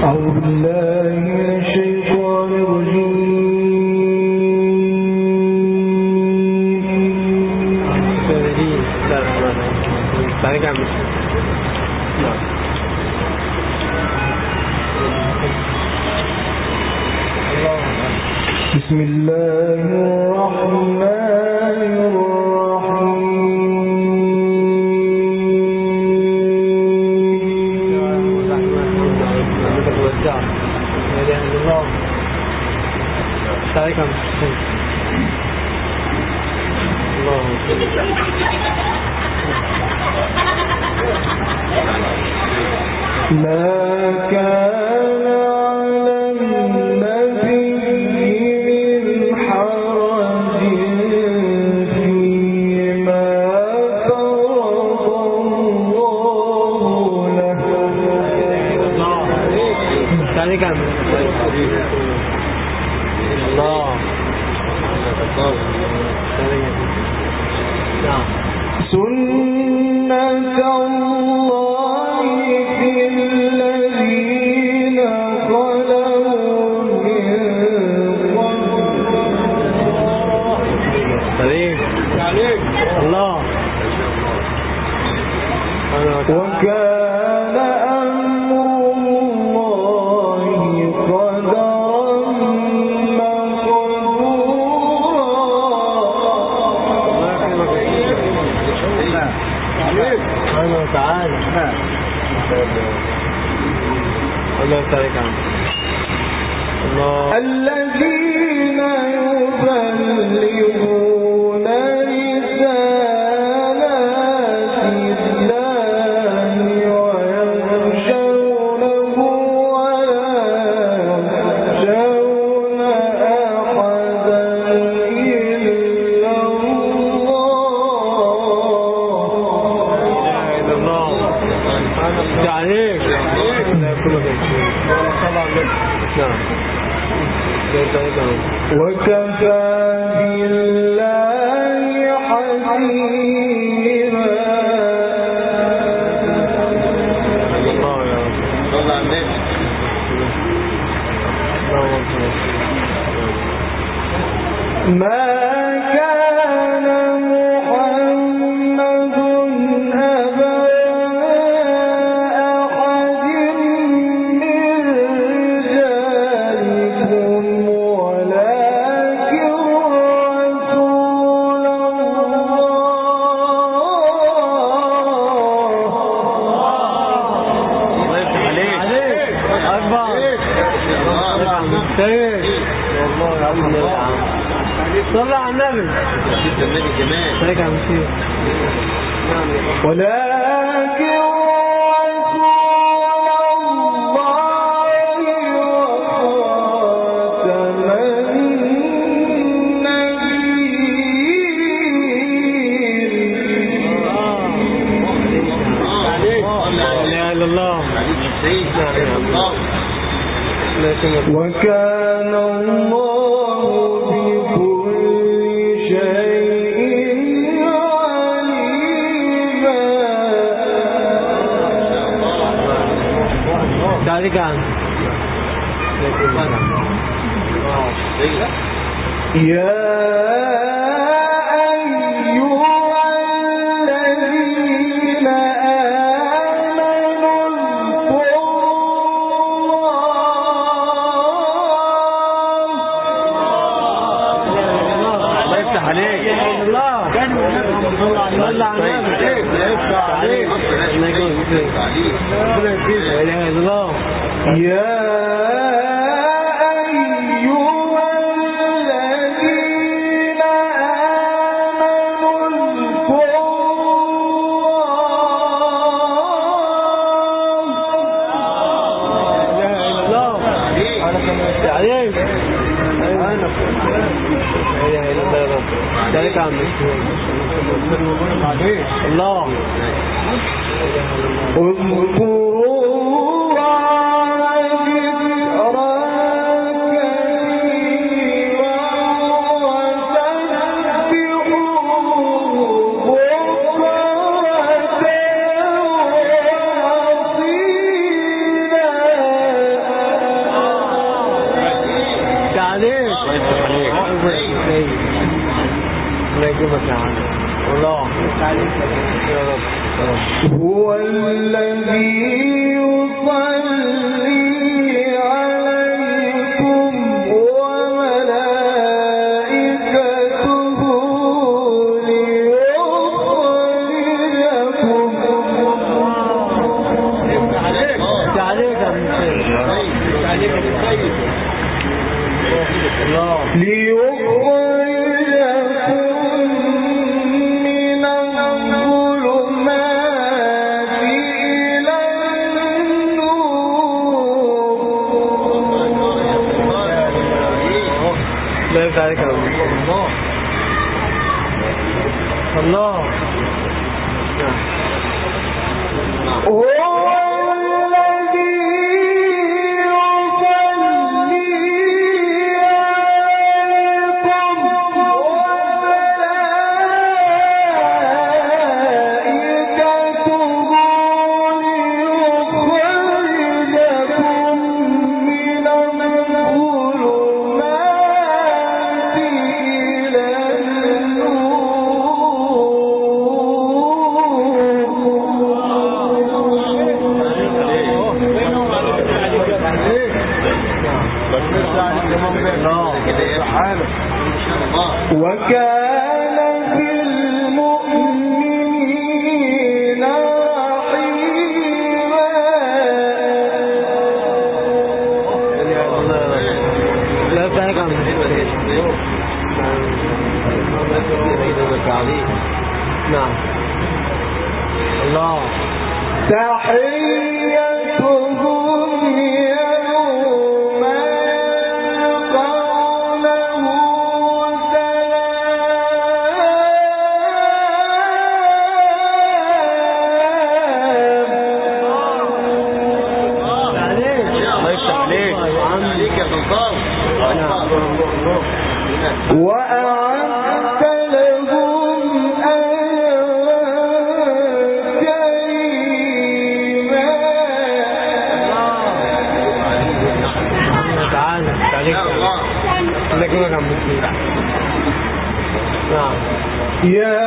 بسم الله الرحمن الرحيم ما كان على النبي من حرج فيما فرض الله له سنة الله في الذين خلوا من قبل وكان أمر الله قدرا الذين يبلغون رسالات الله ويخشونه ولا يخشون أحدا إلا وكفى بالله حسيبا ما كان محمد أبا أحد من رجالكم ولكن رسول الله. صلى على النبي ولكن وكان الله بكل شيء عليما. يا الله هو الذي يصلي عليكم وملائكته الله وكان بالمؤمنين رحيما. لا تهكم نعم الله تحيتهم يوم يلقونه وأعدت لهم أجرا كريما. تعالى يا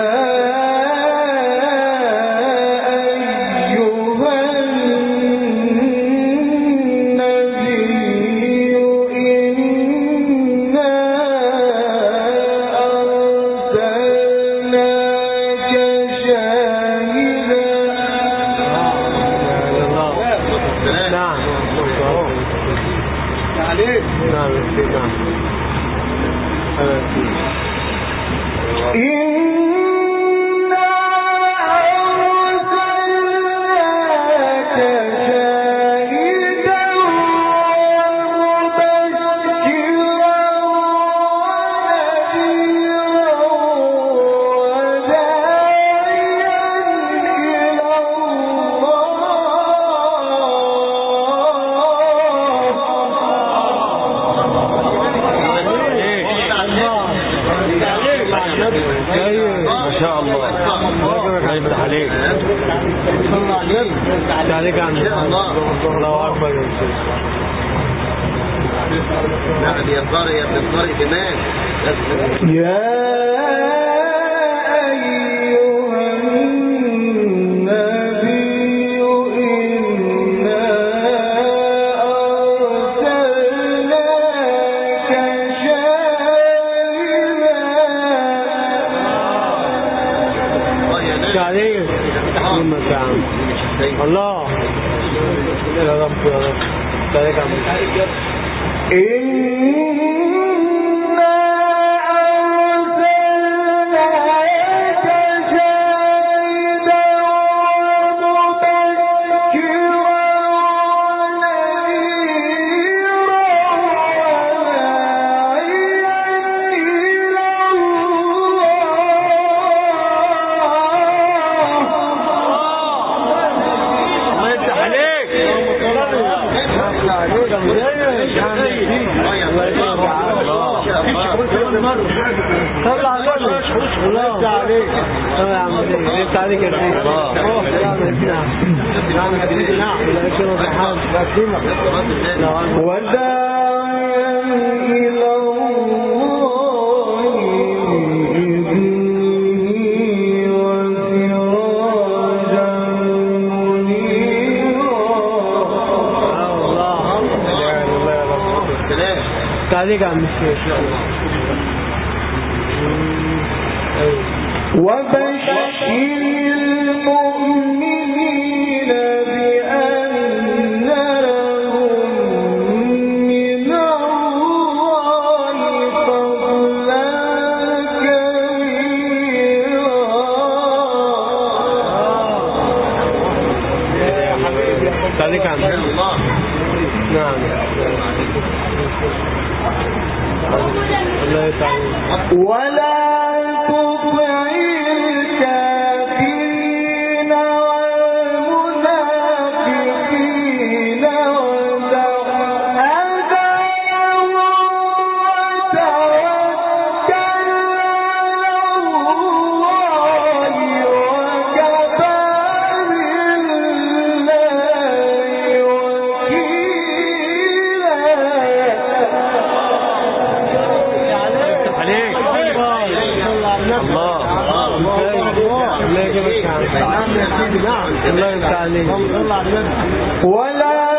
الله يا رب يا رب بارك عليك. إنا أرسلناك شاهدا ومبشرا ونذيرا وداعيا إلى طلع عليك الله عليك طلع عليك انت عليك يا سيدي وداعيا إلى الله بإذنه عليك يا عم الشيخ. وبشر المؤمنين بأن لهم من الله فضلا كبيرا. عليك يا عم. نعم الله يسعدك. ولا تطع الكافرين والمنافقين ودع أذاهم وتوكل على الله وكفى بالله وكيلا. الله يفتح عليك. ولا